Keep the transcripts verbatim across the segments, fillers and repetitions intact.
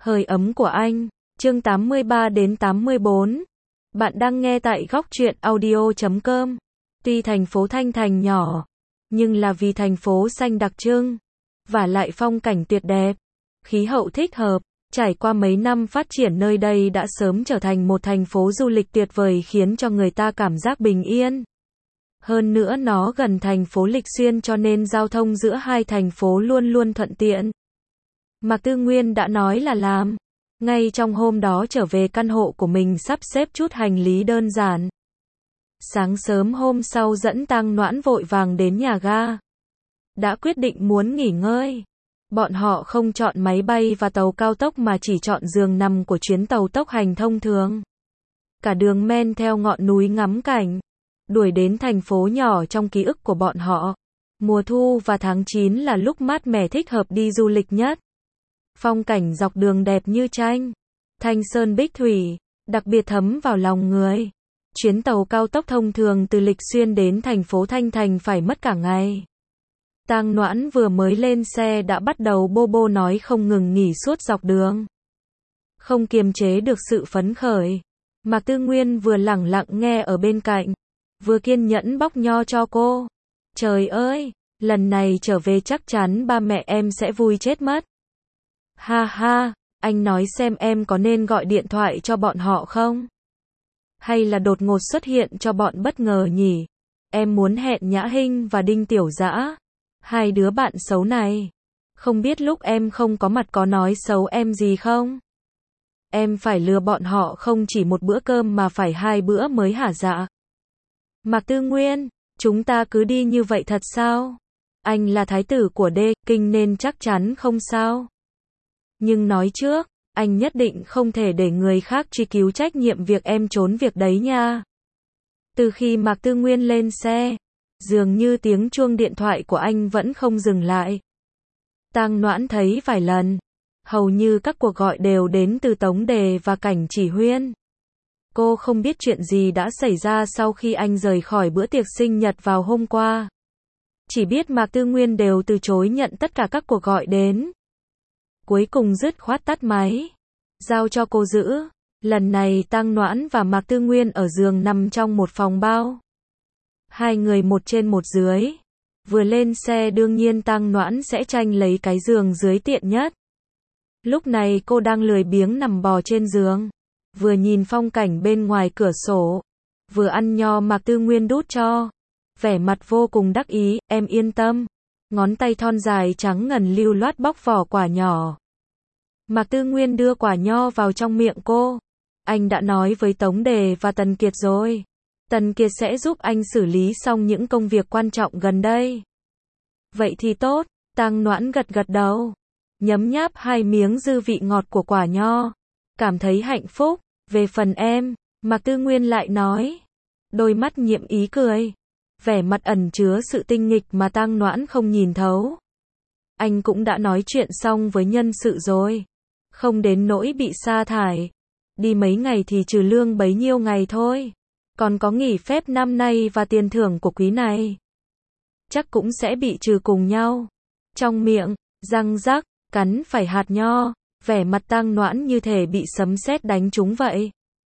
Hơi ấm của anh, chương tám mươi ba đến tám mươi bốn. Bạn đang nghe tại góc truyện audio chấm com. Tuy thành phố Thanh Thành nhỏ, nhưng là vì thành phố xanh đặc trưng, và lại phong cảnh tuyệt đẹp, khí hậu thích hợp, trải qua mấy năm phát triển nơi đây đã sớm trở thành một thành phố du lịch tuyệt vời khiến cho người ta cảm giác bình yên. Hơn nữa nó gần thành phố Lịch Xuyên cho nên giao thông giữa hai thành phố luôn luôn thuận tiện. Mạc Tư Nguyên đã nói là làm. Ngay trong hôm đó trở về căn hộ của mình sắp xếp chút hành lý đơn giản. Sáng sớm hôm sau dẫn Tang Noãn vội vàng đến nhà ga. Đã quyết định muốn nghỉ ngơi. Bọn họ không chọn máy bay và tàu cao tốc mà chỉ chọn giường nằm của chuyến tàu tốc hành thông thường. Cả đường men theo ngọn núi ngắm cảnh. Đuổi đến thành phố nhỏ trong ký ức của bọn họ. Mùa thu và tháng chín là lúc mát mẻ thích hợp đi du lịch nhất. Phong cảnh dọc đường đẹp như tranh. Thanh sơn bích thủy, đặc biệt thấm vào lòng người. Chuyến tàu cao tốc thông thường từ Lịch Xuyên đến thành phố Thanh Thành phải mất cả ngày. Tang Noãn vừa mới lên xe đã bắt đầu bô bô nói không ngừng nghỉ suốt dọc đường. Không kiềm chế được sự phấn khởi. Mạc Tư Nguyên vừa lẳng lặng nghe ở bên cạnh, vừa kiên nhẫn bóc nho cho cô. Trời ơi, lần này trở về chắc chắn ba mẹ em sẽ vui chết mất. Ha ha, anh nói xem em có nên gọi điện thoại cho bọn họ không? Hay là đột ngột xuất hiện cho bọn bất ngờ nhỉ? Em muốn hẹn Nhã Hinh và Đinh Tiểu Dã, hai đứa bạn xấu này. Không biết lúc em không có mặt có nói xấu em gì không? Em phải lừa bọn họ không chỉ một bữa cơm mà phải hai bữa mới hả dạ? Mạc Tư Nguyên, chúng ta cứ đi như vậy thật sao? Anh là thái tử của Đê Kinh nên chắc chắn không sao. Nhưng nói trước, anh nhất định không thể để người khác truy cứu trách nhiệm việc em trốn việc đấy nha. Từ khi Mạc Tư Nguyên lên xe, dường như tiếng chuông điện thoại của anh vẫn không dừng lại. Tang Noãn thấy vài lần, hầu như các cuộc gọi đều đến từ Tống Đề và Cảnh Chỉ Huyên. Cô không biết chuyện gì đã xảy ra sau khi anh rời khỏi bữa tiệc sinh nhật vào hôm qua. Chỉ biết Mạc Tư Nguyên đều từ chối nhận tất cả các cuộc gọi đến. Cuối cùng dứt khoát tắt máy, giao cho cô giữ. Lần này Tang Noãn và Mạc Tư Nguyên ở giường nằm trong một phòng bao. Hai người một trên một dưới. Vừa lên xe đương nhiên Tang Noãn sẽ tranh lấy cái giường dưới tiện nhất. Lúc này cô đang lười biếng nằm bò trên giường, vừa nhìn phong cảnh bên ngoài cửa sổ, vừa ăn nho Mạc Tư Nguyên đút cho. Vẻ mặt vô cùng đắc ý, em yên tâm. Ngón tay thon dài trắng ngần lưu loát bóc vỏ quả nhỏ. Mạc Tư Nguyên đưa quả nho vào trong miệng cô. Anh đã nói với Tống Đề và Tần Kiệt rồi. Tần Kiệt sẽ giúp anh xử lý xong những công việc quan trọng gần đây. Vậy thì tốt, Tang Noãn gật gật đầu. Nhấm nháp hai miếng dư vị ngọt của quả nho. Cảm thấy hạnh phúc. Về phần em, Mạc Tư Nguyên lại nói. Đôi mắt nhiệm ý cười. Vẻ mặt ẩn chứa sự tinh nghịch mà Tang Noãn không nhìn thấu. Anh cũng đã nói chuyện xong với nhân sự rồi. Không đến nỗi bị sa thải. Đi mấy ngày thì trừ lương bấy nhiêu ngày thôi. Còn có nghỉ phép năm nay và tiền thưởng của quý này. Chắc cũng sẽ bị trừ cùng nhau. Trong miệng, răng rắc, cắn phải hạt nho. Vẻ mặt Tang Noãn như thể bị sấm sét đánh trúng vậy.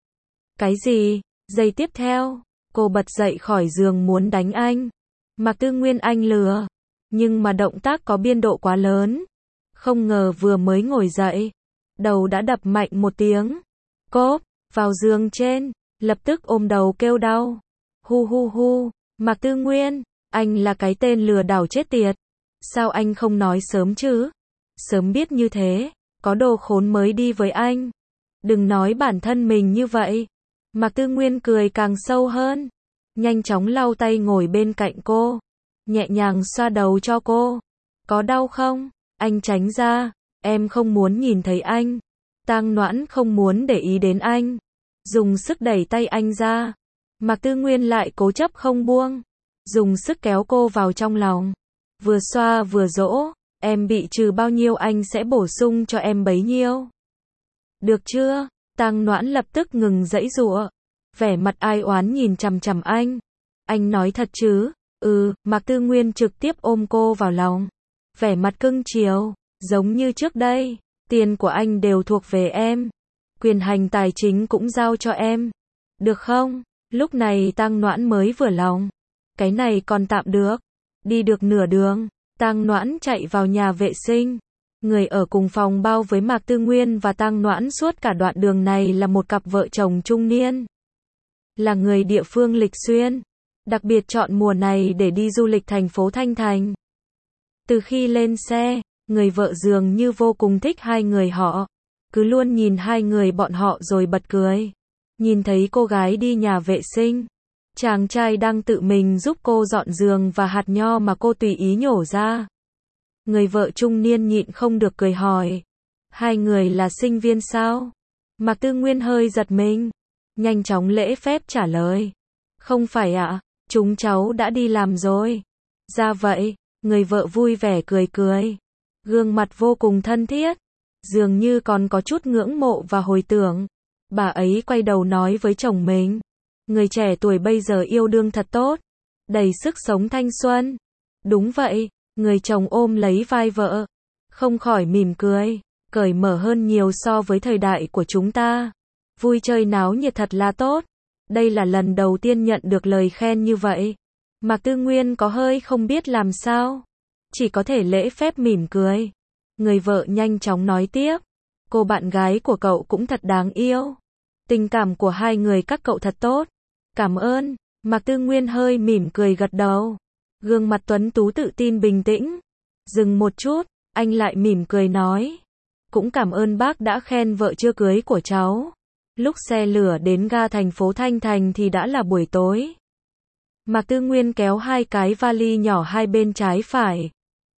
Cái gì? Giây tiếp theo, cô bật dậy khỏi giường muốn đánh anh. Mạc Tư Nguyên anh lừa. Nhưng mà động tác có biên độ quá lớn. Không ngờ vừa mới ngồi dậy, đầu đã đập mạnh một tiếng. Cốp, vào giường trên, lập tức ôm đầu kêu đau. Hu hu hu, Mạc Tư Nguyên, anh là cái tên lừa đảo chết tiệt. Sao anh không nói sớm chứ? Sớm biết như thế, có đồ khốn mới đi với anh. Đừng nói bản thân mình như vậy. Mạc Tư Nguyên cười càng sâu hơn. Nhanh chóng lau tay ngồi bên cạnh cô. Nhẹ nhàng xoa đầu cho cô. Có đau không? Anh tránh ra. Em không muốn nhìn thấy anh. Tang Noãn không muốn để ý đến anh. Dùng sức đẩy tay anh ra. Mạc Tư Nguyên lại cố chấp không buông. Dùng sức kéo cô vào trong lòng. Vừa xoa vừa dỗ. Em bị trừ bao nhiêu anh sẽ bổ sung cho em bấy nhiêu. Được chưa? Tang Noãn lập tức ngừng giãy giụa. Vẻ mặt ai oán nhìn chằm chằm anh. Anh nói thật chứ? Ừ, Mạc Tư Nguyên trực tiếp ôm cô vào lòng. Vẻ mặt cưng chiều, giống như trước đây. Tiền của anh đều thuộc về em. Quyền hành tài chính cũng giao cho em. Được không? Lúc này Tang Noãn mới vừa lòng. Cái này còn tạm được. Đi được nửa đường, Tang Noãn chạy vào nhà vệ sinh. Người ở cùng phòng bao với Mạc Tư Nguyên và Tang Noãn suốt cả đoạn đường này là một cặp vợ chồng trung niên. Là người địa phương Lịch Xuyên. Đặc biệt chọn mùa này để đi du lịch thành phố Thanh Thành. Từ khi lên xe, người vợ dường như vô cùng thích hai người họ. Cứ luôn nhìn hai người bọn họ rồi bật cười. Nhìn thấy cô gái đi nhà vệ sinh. Chàng trai đang tự mình giúp cô dọn giường và hạt nho mà cô tùy ý nhổ ra. Người vợ trung niên nhịn không được cười hỏi. Hai người là sinh viên sao? Mạc Tư Nguyên hơi giật mình. Nhanh chóng lễ phép trả lời. Không phải ạ, chúng cháu đã đi làm rồi. Ra vậy, người vợ vui vẻ cười cười. Gương mặt vô cùng thân thiết. Dường như còn có chút ngưỡng mộ và hồi tưởng. Bà ấy quay đầu nói với chồng mình. Người trẻ tuổi bây giờ yêu đương thật tốt. Đầy sức sống thanh xuân. Đúng vậy, người chồng ôm lấy vai vợ. Không khỏi mỉm cười. Cởi mở hơn nhiều so với thời đại của chúng ta. Vui chơi náo nhiệt thật là tốt. Đây là lần đầu tiên nhận được lời khen như vậy. Mạc Tư Nguyên có hơi không biết làm sao. Chỉ có thể lễ phép mỉm cười. Người vợ nhanh chóng nói tiếp. Cô bạn gái của cậu cũng thật đáng yêu. Tình cảm của hai người các cậu thật tốt. Cảm ơn. Mạc Tư Nguyên hơi mỉm cười gật đầu. Gương mặt tuấn tú tự tin bình tĩnh. Dừng một chút, anh lại mỉm cười nói. Cũng cảm ơn bác đã khen vợ chưa cưới của cháu. Lúc xe lửa đến ga thành phố Thanh Thành thì đã là buổi tối. Mạc Tư Nguyên kéo hai cái vali nhỏ hai bên trái phải.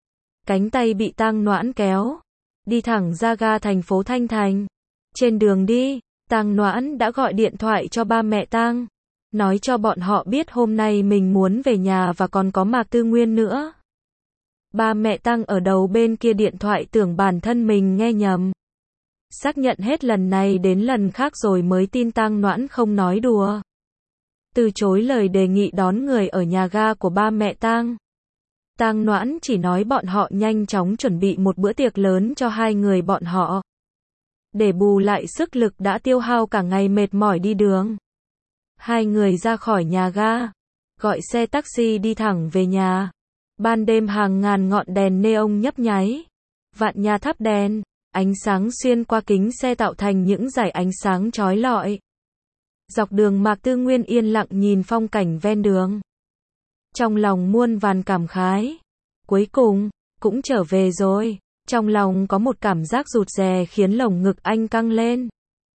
Cánh tay bị Tang Noãn kéo. Đi thẳng ra ga thành phố Thanh Thành. Trên đường đi, Tang Noãn đã gọi điện thoại cho ba mẹ Tang. Nói cho bọn họ biết hôm nay mình muốn về nhà và còn có Mạc Tư Nguyên nữa. Ba mẹ Tang ở đầu bên kia điện thoại tưởng bản thân mình nghe nhầm. Xác nhận hết lần này đến lần khác rồi mới tin Tang Noãn không nói đùa. Từ chối lời đề nghị đón người ở nhà ga của ba mẹ Tang. Tang Noãn chỉ nói bọn họ nhanh chóng chuẩn bị một bữa tiệc lớn cho hai người bọn họ. Để bù lại sức lực đã tiêu hao cả ngày mệt mỏi đi đường. Hai người ra khỏi nhà ga. Gọi xe taxi đi thẳng về nhà. Ban đêm hàng ngàn ngọn đèn neon nhấp nháy. Vạn nhà thắp đèn. Ánh sáng xuyên qua kính xe tạo thành những dải ánh sáng chói lọi. Dọc đường Mạc Tư Nguyên yên lặng nhìn phong cảnh ven đường. Trong lòng muôn vàn cảm khái. Cuối cùng, cũng trở về rồi. Trong lòng có một cảm giác rụt rè khiến lồng ngực anh căng lên.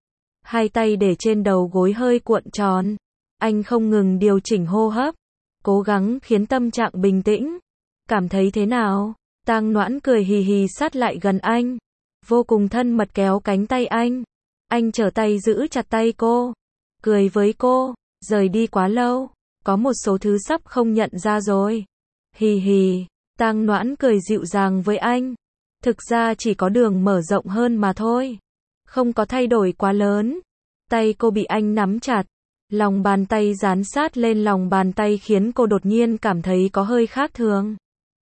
Hai tay để trên đầu gối hơi cuộn tròn. Anh không ngừng điều chỉnh hô hấp. Cố gắng khiến tâm trạng bình tĩnh. Cảm thấy thế nào? Tang Noãn cười hì hì sát lại gần anh. Vô cùng thân mật kéo cánh tay anh. Anh trở tay giữ chặt tay cô. Cười với cô. Rời đi quá lâu. Có một số thứ sắp không nhận ra rồi. Hì hì. Tang Noãn cười dịu dàng với anh. Thực ra chỉ có đường mở rộng hơn mà thôi. Không có thay đổi quá lớn. Tay cô bị anh nắm chặt. Lòng bàn tay dán sát lên lòng bàn tay khiến cô đột nhiên cảm thấy có hơi khác thường.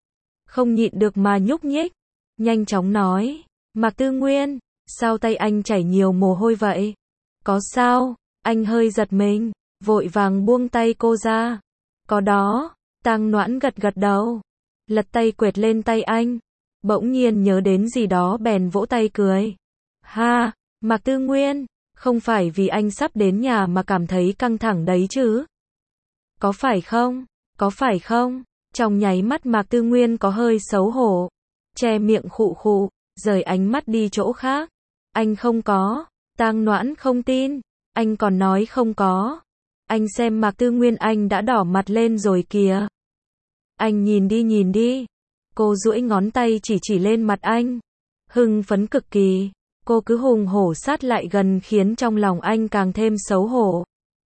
Không nhịn được mà nhúc nhích. Nhanh chóng nói. Mạc Tư Nguyên, sao tay anh chảy nhiều mồ hôi vậy? Có sao? Anh hơi giật mình. Vội vàng buông tay cô ra. Có đó. Tang Noãn gật gật đầu. Lật tay quệt lên tay anh. Bỗng nhiên nhớ đến gì đó bèn vỗ tay cười. Ha, Mạc Tư Nguyên, không phải vì anh sắp đến nhà mà cảm thấy căng thẳng đấy chứ? Có phải không? Có phải không? Trong nháy mắt Mạc Tư Nguyên có hơi xấu hổ. Che miệng khụ khụ, rời ánh mắt đi chỗ khác. Anh không có. Tang Noãn không tin. Anh còn nói không có. Anh xem Mạc Tư Nguyên anh đã đỏ mặt lên rồi kìa. Anh nhìn đi nhìn đi. Cô duỗi ngón tay chỉ chỉ lên mặt anh. Hưng phấn cực kỳ. Cô cứ hùng hổ sát lại gần khiến trong lòng anh càng thêm xấu hổ.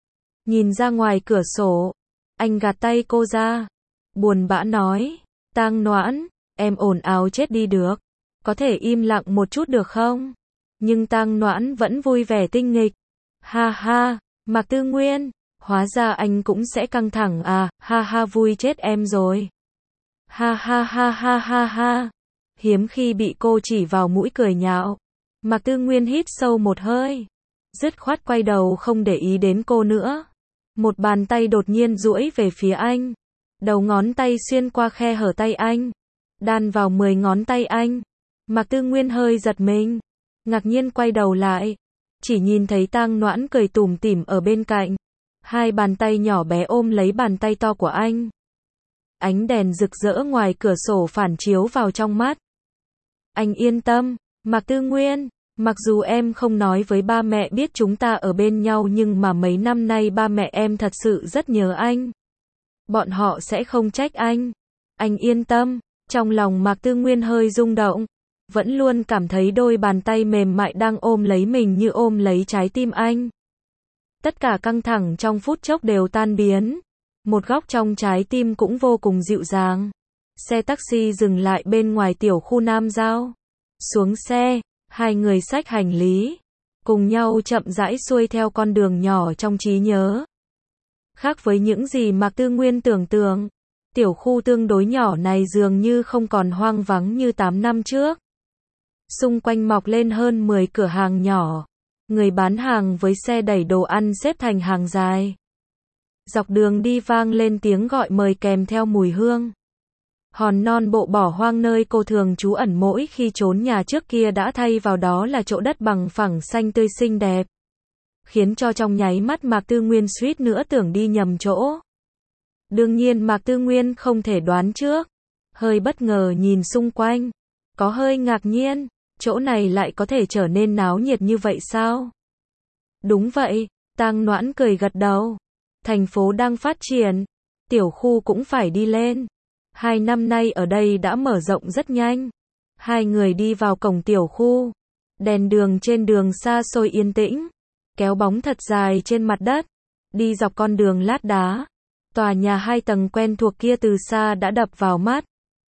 Nhìn ra ngoài cửa sổ. Anh gạt tay cô ra. Buồn bã nói. Tang Noãn, em ồn ào chết đi được. Có thể im lặng một chút được không? Nhưng Tang Noãn vẫn vui vẻ tinh nghịch. Ha ha, Mạc Tư Nguyên, hóa ra anh cũng sẽ căng thẳng à, ha ha vui chết em rồi. Ha ha ha ha ha ha. Hiếm khi bị cô chỉ vào mũi cười nhạo. Mạc Tư Nguyên hít sâu một hơi, dứt khoát quay đầu không để ý đến cô nữa. Một bàn tay đột nhiên duỗi về phía anh, đầu ngón tay xuyên qua khe hở tay anh, đan vào mười ngón tay anh. Mạc Tư Nguyên hơi giật mình, ngạc nhiên quay đầu lại, chỉ nhìn thấy Tang Noãn cười tủm tỉm ở bên cạnh, hai bàn tay nhỏ bé ôm lấy bàn tay to của anh. Ánh đèn rực rỡ ngoài cửa sổ phản chiếu vào trong mắt. Anh yên tâm, Mạc Tư Nguyên, mặc dù em không nói với ba mẹ biết chúng ta ở bên nhau nhưng mà mấy năm nay ba mẹ em thật sự rất nhớ anh. Bọn họ sẽ không trách anh. Anh yên tâm, trong lòng Mạc Tư Nguyên hơi rung động, vẫn luôn cảm thấy đôi bàn tay mềm mại đang ôm lấy mình như ôm lấy trái tim anh. Tất cả căng thẳng trong phút chốc đều tan biến, một góc trong trái tim cũng vô cùng dịu dàng. Xe taxi dừng lại bên ngoài tiểu khu Nam Giao. Xuống xe, hai người xách hành lý, cùng nhau chậm rãi xuôi theo con đường nhỏ trong trí nhớ. Khác với những gì Mạc Tư Nguyên tưởng tượng, tiểu khu tương đối nhỏ này dường như không còn hoang vắng như tám năm trước. Xung quanh mọc lên hơn mười cửa hàng nhỏ, người bán hàng với xe đẩy đồ ăn xếp thành hàng dài. Dọc đường đi vang lên tiếng gọi mời kèm theo mùi hương. Hòn non bộ bỏ hoang nơi cô thường trú ẩn mỗi khi trốn nhà trước kia đã thay vào đó là chỗ đất bằng phẳng xanh tươi xinh đẹp, khiến cho trong nháy mắt Mạc Tư Nguyên suýt nữa tưởng đi nhầm chỗ. Đương nhiên Mạc Tư Nguyên không thể đoán trước, hơi bất ngờ nhìn xung quanh, có hơi ngạc nhiên, chỗ này lại có thể trở nên náo nhiệt như vậy sao? Đúng vậy, Tang Noãn cười gật đầu. Thành phố đang phát triển, tiểu khu cũng phải đi lên. Hai năm nay ở đây đã mở rộng rất nhanh. Hai người đi vào cổng tiểu khu. Đèn đường trên đường xa xôi yên tĩnh, kéo bóng thật dài trên mặt đất. Đi dọc con đường lát đá, tòa nhà hai tầng quen thuộc kia từ xa đã đập vào mắt.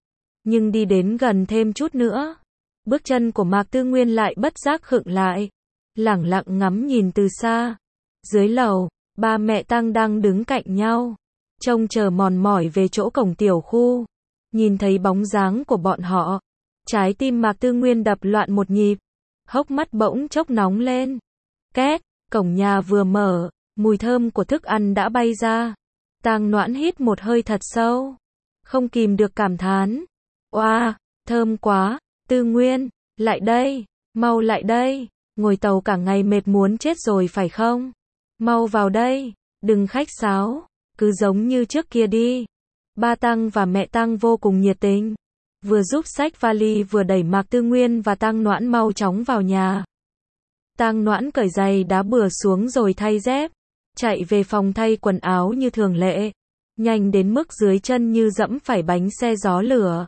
Nhưng đi đến gần thêm chút nữa, bước chân của Mạc Tư Nguyên lại bất giác khựng lại, lẳng lặng ngắm nhìn từ xa. Dưới lầu, ba mẹ Tang đang đứng cạnh nhau, trông chờ mòn mỏi về chỗ cổng tiểu khu. Nhìn thấy bóng dáng của bọn họ, trái tim Mạc Tư Nguyên đập loạn một nhịp, hốc mắt bỗng chốc nóng lên. Két, cổng nhà vừa mở, mùi thơm của thức ăn đã bay ra. Tang Noãn hít một hơi thật sâu, không kìm được cảm thán. Oa, thơm quá, Tư Nguyên, lại đây, mau lại đây, ngồi tàu cả ngày mệt muốn chết rồi phải không? Mau vào đây, đừng khách sáo, cứ giống như trước kia đi. Ba Tang và mẹ Tang vô cùng nhiệt tình, vừa giúp xách vali vừa đẩy Mạc Tư Nguyên và Tang Noãn mau chóng vào nhà. Tang Noãn cởi giày đá bừa xuống rồi thay dép, chạy về phòng thay quần áo như thường lệ, nhanh đến mức dưới chân như dẫm phải bánh xe gió lửa.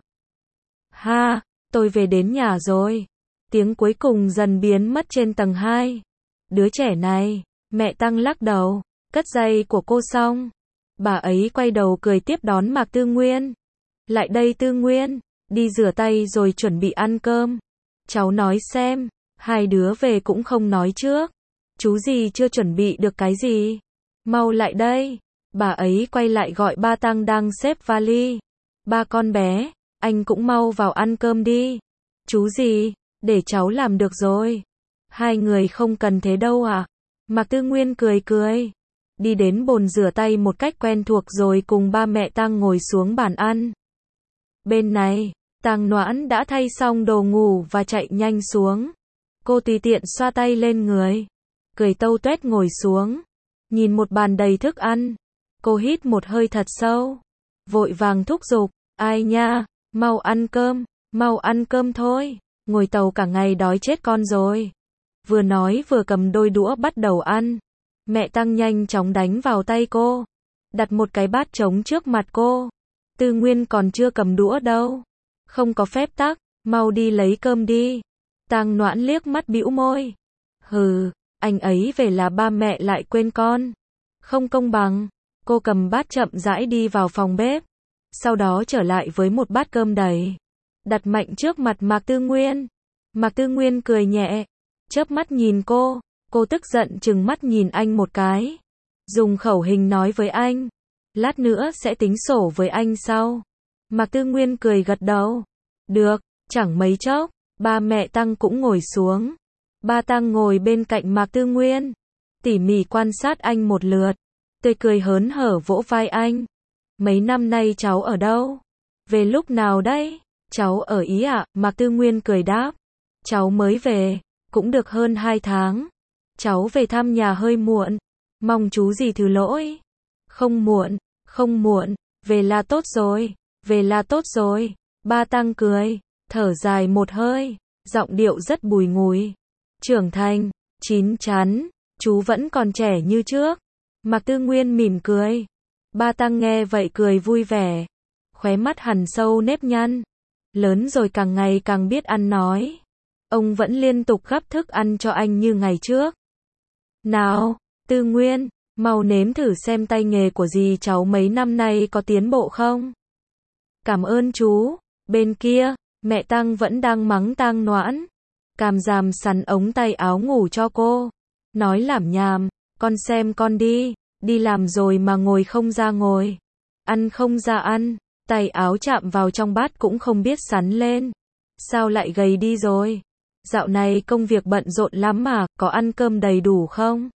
Ha, tôi về đến nhà rồi. Tiếng cuối cùng dần biến mất trên tầng hai. Đứa trẻ này, mẹ Tang lắc đầu, cất giày của cô xong. Bà ấy quay đầu cười tiếp đón Mạc Tư Nguyên. Lại đây Tư Nguyên, đi rửa tay rồi chuẩn bị ăn cơm. Cháu nói xem, hai đứa về cũng không nói trước. Chú gì chưa chuẩn bị được cái gì? Mau lại đây. Bà ấy quay lại gọi ba Tang đang xếp vali. Ba con bé, anh cũng mau vào ăn cơm đi. Chú gì, để cháu làm được rồi. Hai người không cần thế đâu à? Mạc Tư Nguyên cười cười, đi đến bồn rửa tay một cách quen thuộc rồi cùng ba mẹ Tang ngồi xuống bàn ăn. Bên này, Tang Noãn đã thay xong đồ ngủ và chạy nhanh xuống. Cô tùy tiện xoa tay lên người, cười tâu tuét ngồi xuống, nhìn một bàn đầy thức ăn. Cô hít một hơi thật sâu, vội vàng thúc giục, ai nha, mau ăn cơm, mau ăn cơm thôi, ngồi tàu cả ngày đói chết con rồi. Vừa nói vừa cầm đôi đũa bắt đầu ăn. Mẹ Tang nhanh chóng đánh vào tay cô, đặt một cái bát trống trước mặt cô. Tư Nguyên còn chưa cầm đũa đâu, không có phép tắc, mau đi lấy cơm đi. Tang Noãn liếc mắt bĩu môi, hừ, anh ấy về là ba mẹ lại quên con, không công bằng. Cô cầm bát chậm rãi đi vào phòng bếp, sau đó trở lại với một bát cơm đầy, đặt mạnh trước mặt Mạc Tư Nguyên. Mạc Tư Nguyên cười nhẹ, chớp mắt nhìn cô, cô tức giận trừng mắt nhìn anh một cái, dùng khẩu hình nói với anh, lát nữa sẽ tính sổ với anh sau. Mạc Tư Nguyên cười gật đầu, được, chẳng mấy chốc, ba mẹ Tang cũng ngồi xuống, Ba Tăng ngồi bên cạnh Mạc Tư Nguyên, tỉ mỉ quan sát anh một lượt, tươi cười hớn hở vỗ vai anh. Mấy năm nay cháu ở đâu? Về lúc nào đấy? Cháu ở Ý ạ, Mạc Tư Nguyên cười đáp. Cháu mới về, cũng được hơn hai tháng. Cháu về thăm nhà hơi muộn, mong chú gì thứ lỗi. Không muộn, không muộn, về là tốt rồi, về là tốt rồi. Ba Tăng cười, thở dài một hơi, giọng điệu rất bùi ngùi. Trưởng thành, chín chắn, chú vẫn còn trẻ như trước. Mạc Tư Nguyên mỉm cười. Ba Tăng nghe vậy cười vui vẻ, khóe mắt hằn sâu nếp nhăn. Lớn rồi càng ngày càng biết ăn nói. Ông vẫn liên tục gắp thức ăn cho anh như ngày trước. Nào, Tư Nguyên, mau nếm thử xem tay nghề của dì cháu mấy năm nay có tiến bộ không? Cảm ơn chú. Bên kia, mẹ Tăng vẫn đang mắng Tang Noãn. Càm ràm sắn ống tay áo ngủ cho cô. Nói lảm nhảm, con xem con đi, đi làm rồi mà ngồi không ra ngồi. Ăn không ra ăn, tay áo chạm vào trong bát cũng không biết sắn lên. Sao lại gầy đi rồi? Dạo này công việc bận rộn lắm mà, có ăn cơm đầy đủ không?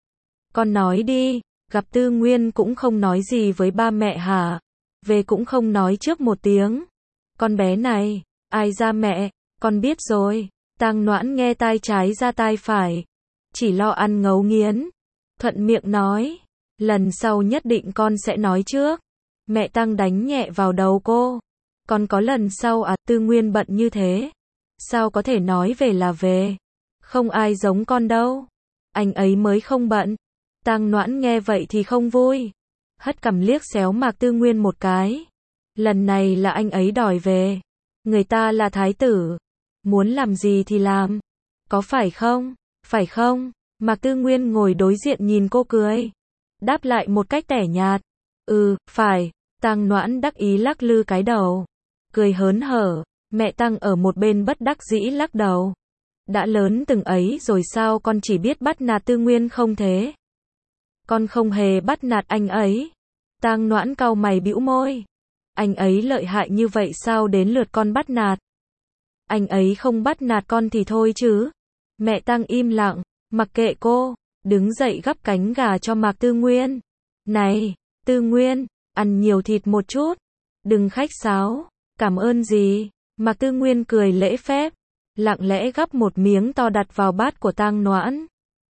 Con nói đi, gặp Tư Nguyên cũng không nói gì với ba mẹ hả? Về cũng không nói trước một tiếng. Con bé này, ai ra mẹ, con biết rồi. Tang Noãn nghe tai trái ra tai phải, chỉ lo ăn ngấu nghiến. Thuận miệng nói, lần sau nhất định con sẽ nói trước. Mẹ Tăng đánh nhẹ vào đầu cô. Con có lần sau à? Tư Nguyên bận như thế, sao có thể nói về là về? Không ai giống con đâu. Anh ấy mới không bận. Tang Noãn nghe vậy thì không vui, hất cằm liếc xéo Mạc Tư Nguyên một cái. Lần này là anh ấy đòi về. Người ta là thái tử, muốn làm gì thì làm. Có phải không? Phải không? Mạc Tư Nguyên ngồi đối diện nhìn cô cười, đáp lại một cách tẻ nhạt. Ừ, phải. Tang Noãn đắc ý lắc lư cái đầu, cười hớn hở. Mẹ Tăng ở một bên bất đắc dĩ lắc đầu. Đã lớn từng ấy rồi sao con chỉ biết bắt nạt Tư Nguyên không thế? Con không hề bắt nạt anh ấy. Tang Noãn cau mày bĩu môi. Anh ấy lợi hại như vậy sao đến lượt con bắt nạt? Anh ấy không bắt nạt con thì thôi chứ. Mẹ Tăng im lặng, mặc kệ cô, đứng dậy gắp cánh gà cho Mạc Tư Nguyên. Này, Tư Nguyên, ăn nhiều thịt một chút, đừng khách sáo. Cảm ơn gì? Mạc Tư Nguyên cười lễ phép, lặng lẽ gắp một miếng to đặt vào bát của Tang Noãn.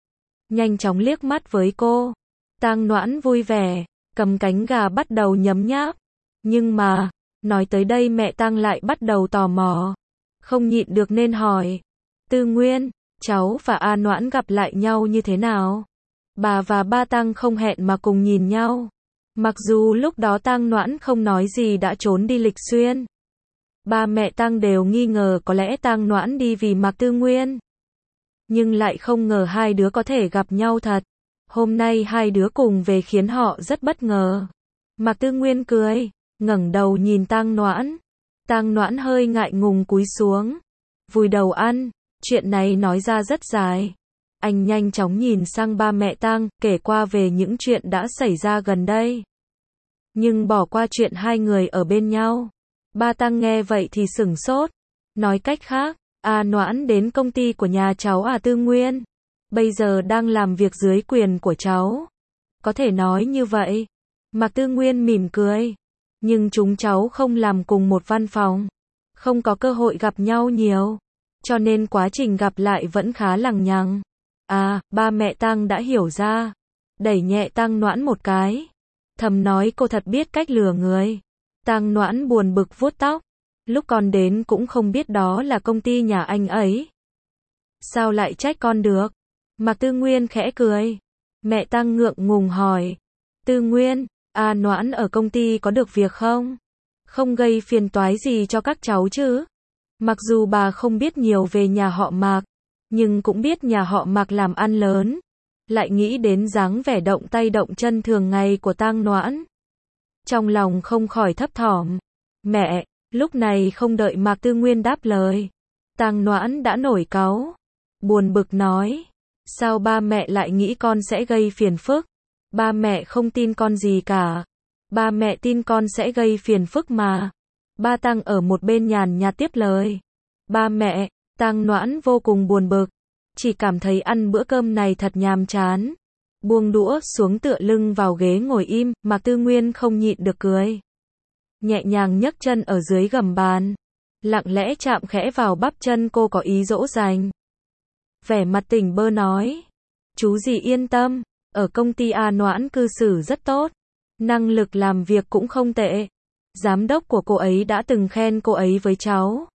Nhanh chóng liếc mắt với cô. Tang Noãn vui vẻ, cầm cánh gà bắt đầu nhấm nháp. Nhưng mà, nói tới đây mẹ Tăng lại bắt đầu tò mò, không nhịn được nên hỏi. Tư Nguyên, cháu và A Noãn gặp lại nhau như thế nào? Bà và ba Tăng không hẹn mà cùng nhìn nhau. Mặc dù lúc đó Tang Noãn không nói gì đã trốn đi Lịch Xuyên. Ba mẹ Tăng đều nghi ngờ có lẽ Tang Noãn đi vì Mạc Tư Nguyên. Nhưng lại không ngờ hai đứa có thể gặp nhau thật. Hôm nay hai đứa cùng về khiến họ rất bất ngờ. Mạc Tư Nguyên cười, ngẩng đầu nhìn Tang Noãn. Tang Noãn hơi ngại ngùng cúi xuống, vùi đầu ăn. Chuyện này nói ra rất dài. Anh nhanh chóng nhìn sang ba mẹ Tang, kể qua về những chuyện đã xảy ra gần đây. Nhưng bỏ qua chuyện hai người ở bên nhau. Ba Tăng nghe vậy thì sửng sốt. Nói cách khác, A Noãn đến công ty của nhà cháu à Tư Nguyên. Bây giờ đang làm việc dưới quyền của cháu. Có thể nói như vậy. Mạc Tư Nguyên mỉm cười. Nhưng chúng cháu không làm cùng một văn phòng. Không có cơ hội gặp nhau nhiều. Cho nên quá trình gặp lại vẫn khá lằng nhằng. À, ba mẹ Tăng đã hiểu ra. Đẩy nhẹ Tang Noãn một cái. Thầm nói cô thật biết cách lừa người. Tang Noãn buồn bực vuốt tóc. Lúc con đến cũng không biết đó là công ty nhà anh ấy. Sao lại trách con được? Mạc Tư Nguyên khẽ cười. Mẹ Tăng ngượng ngùng hỏi. Tư Nguyên, A Noãn ở công ty có được việc không? Không gây phiền toái gì cho các cháu chứ? Mặc dù bà không biết nhiều về nhà họ Mạc, nhưng cũng biết nhà họ Mạc làm ăn lớn. Lại nghĩ đến dáng vẻ động tay động chân thường ngày của Tang Noãn. Trong lòng không khỏi thấp thỏm. Mẹ, lúc này không đợi Mạc Tư Nguyên đáp lời. Tang Noãn đã nổi cáu. Buồn bực nói. Sao ba mẹ lại nghĩ con sẽ gây phiền phức? Ba mẹ không tin con gì cả. Ba mẹ tin con sẽ gây phiền phức mà. Ba Tăng ở một bên nhàn nhạt tiếp lời. Ba mẹ, Tang Noãn vô cùng buồn bực. chỉ cảm thấy ăn bữa cơm này thật nhàm chán. Buông đũa xuống tựa lưng vào ghế ngồi im, Mạc Tư Nguyên không nhịn được cười. Nhẹ nhàng nhấc chân ở dưới gầm bàn, lặng lẽ chạm khẽ vào bắp chân cô có ý dỗ dành. Vẻ mặt tỉnh bơ nói, chú dì yên tâm, ở công ty A Noãn cư xử rất tốt, năng lực làm việc cũng không tệ. Giám đốc của cô ấy đã từng khen cô ấy với cháu.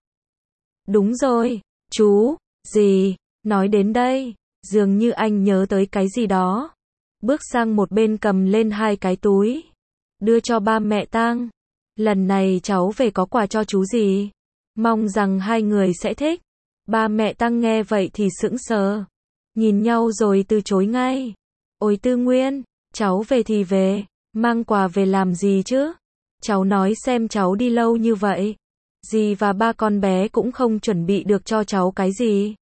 Đúng rồi, chú, dì, nói đến đây, dường như anh nhớ tới cái gì đó. Bước sang một bên cầm lên hai cái túi, đưa cho ba mẹ Tang. Lần này cháu về có quà cho chú dì, mong rằng hai người sẽ thích. Ba mẹ Tang nghe vậy thì sững sờ, nhìn nhau rồi từ chối ngay. Ôi Tư Nguyên, cháu về thì về, mang quà về làm gì chứ? Cháu nói xem cháu đi lâu như vậy, dì và ba con bé cũng không chuẩn bị được cho cháu cái gì.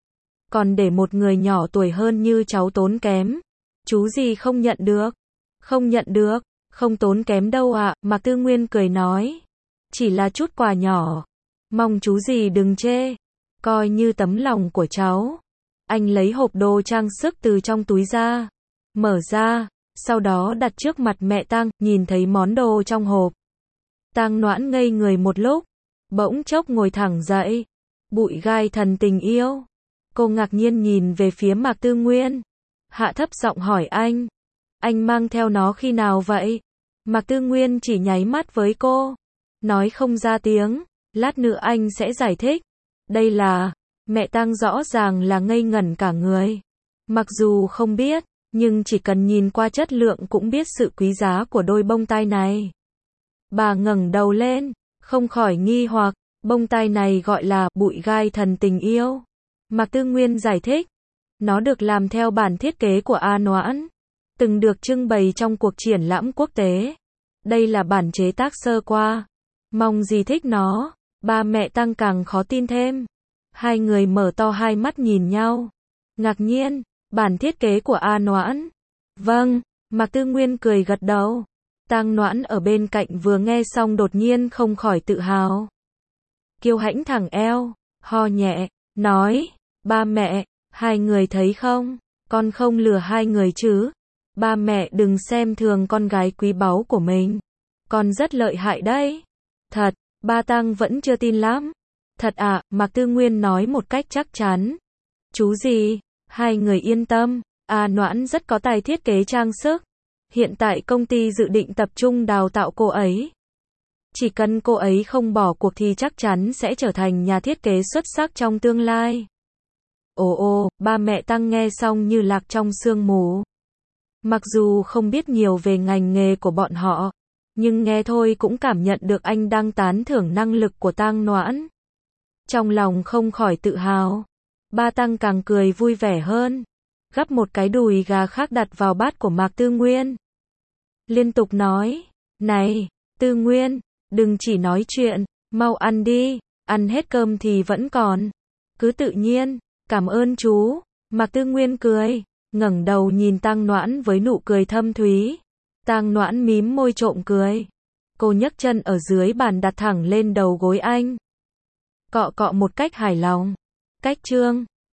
Còn để một người nhỏ tuổi hơn như cháu tốn kém, chú dì không nhận được. Không nhận được, không tốn kém đâu ạ, à, Mạc Tư Nguyên cười nói. Chỉ là chút quà nhỏ, mong chú dì đừng chê, coi như tấm lòng của cháu. Anh lấy hộp đồ trang sức từ trong túi ra, mở ra, sau đó đặt trước mặt mẹ Tang, nhìn thấy món đồ trong hộp. Tang Noãn ngây người một lúc, bỗng chốc ngồi thẳng dậy. Bụi gai thần tình yêu. Cô ngạc nhiên nhìn về phía Mạc Tư Nguyên, hạ thấp giọng hỏi anh, anh mang theo nó khi nào vậy? Mạc Tư Nguyên chỉ nháy mắt với cô, nói không ra tiếng, lát nữa anh sẽ giải thích. Đây là, mẹ Tang rõ ràng là ngây ngẩn cả người. Mặc dù không biết, nhưng chỉ cần nhìn qua chất lượng cũng biết sự quý giá của đôi bông tai này. Bà ngẩng đầu lên, không khỏi nghi hoặc, bông tai này gọi là bụi gai thần tình yêu. Mạc Tư Nguyên giải thích, nó được làm theo bản thiết kế của A Noãn, từng được trưng bày trong cuộc triển lãm quốc tế. Đây là bản chế tác sơ qua, mong dì thích nó. Ba mẹ Tang càng khó tin thêm. Hai người mở to hai mắt nhìn nhau, ngạc nhiên, bản thiết kế của A Noãn. Vâng, Mạc Tư Nguyên cười gật đầu. Tang Noãn ở bên cạnh vừa nghe xong đột nhiên không khỏi tự hào. Kiêu hãnh thẳng eo, ho nhẹ, nói, ba mẹ, hai người thấy không, con không lừa hai người chứ. Ba mẹ đừng xem thường con gái quý báu của mình, con rất lợi hại đấy. Thật, ba Tang vẫn chưa tin lắm. Thật ạ, à, Mạc Tư Nguyên nói một cách chắc chắn. Chú gì, hai người yên tâm, A Noãn rất có tài thiết kế trang sức. Hiện tại công ty dự định tập trung đào tạo cô ấy. Chỉ cần cô ấy không bỏ cuộc thì chắc chắn sẽ trở thành nhà thiết kế xuất sắc trong tương lai. Ồ ồ, ba mẹ Tang nghe xong như lạc trong sương mù. Mặc dù không biết nhiều về ngành nghề của bọn họ, nhưng nghe thôi cũng cảm nhận được anh đang tán thưởng năng lực của Tang Noãn. Trong lòng không khỏi tự hào. Ba Tang càng cười vui vẻ hơn, gắp một cái đùi gà khác đặt vào bát của Mạc Tư Nguyên. Liên tục nói, này, Tư Nguyên, đừng chỉ nói chuyện, mau ăn đi, ăn hết cơm thì vẫn còn. Cứ tự nhiên, cảm ơn chú. Mạc Tư Nguyên cười, ngẩng đầu nhìn Tang Noãn với nụ cười thâm thúy. Tang Noãn mím môi trộm cười. Cô nhấc chân ở dưới bàn đặt thẳng lên đầu gối anh. Cọ cọ một cách hài lòng. Cách chương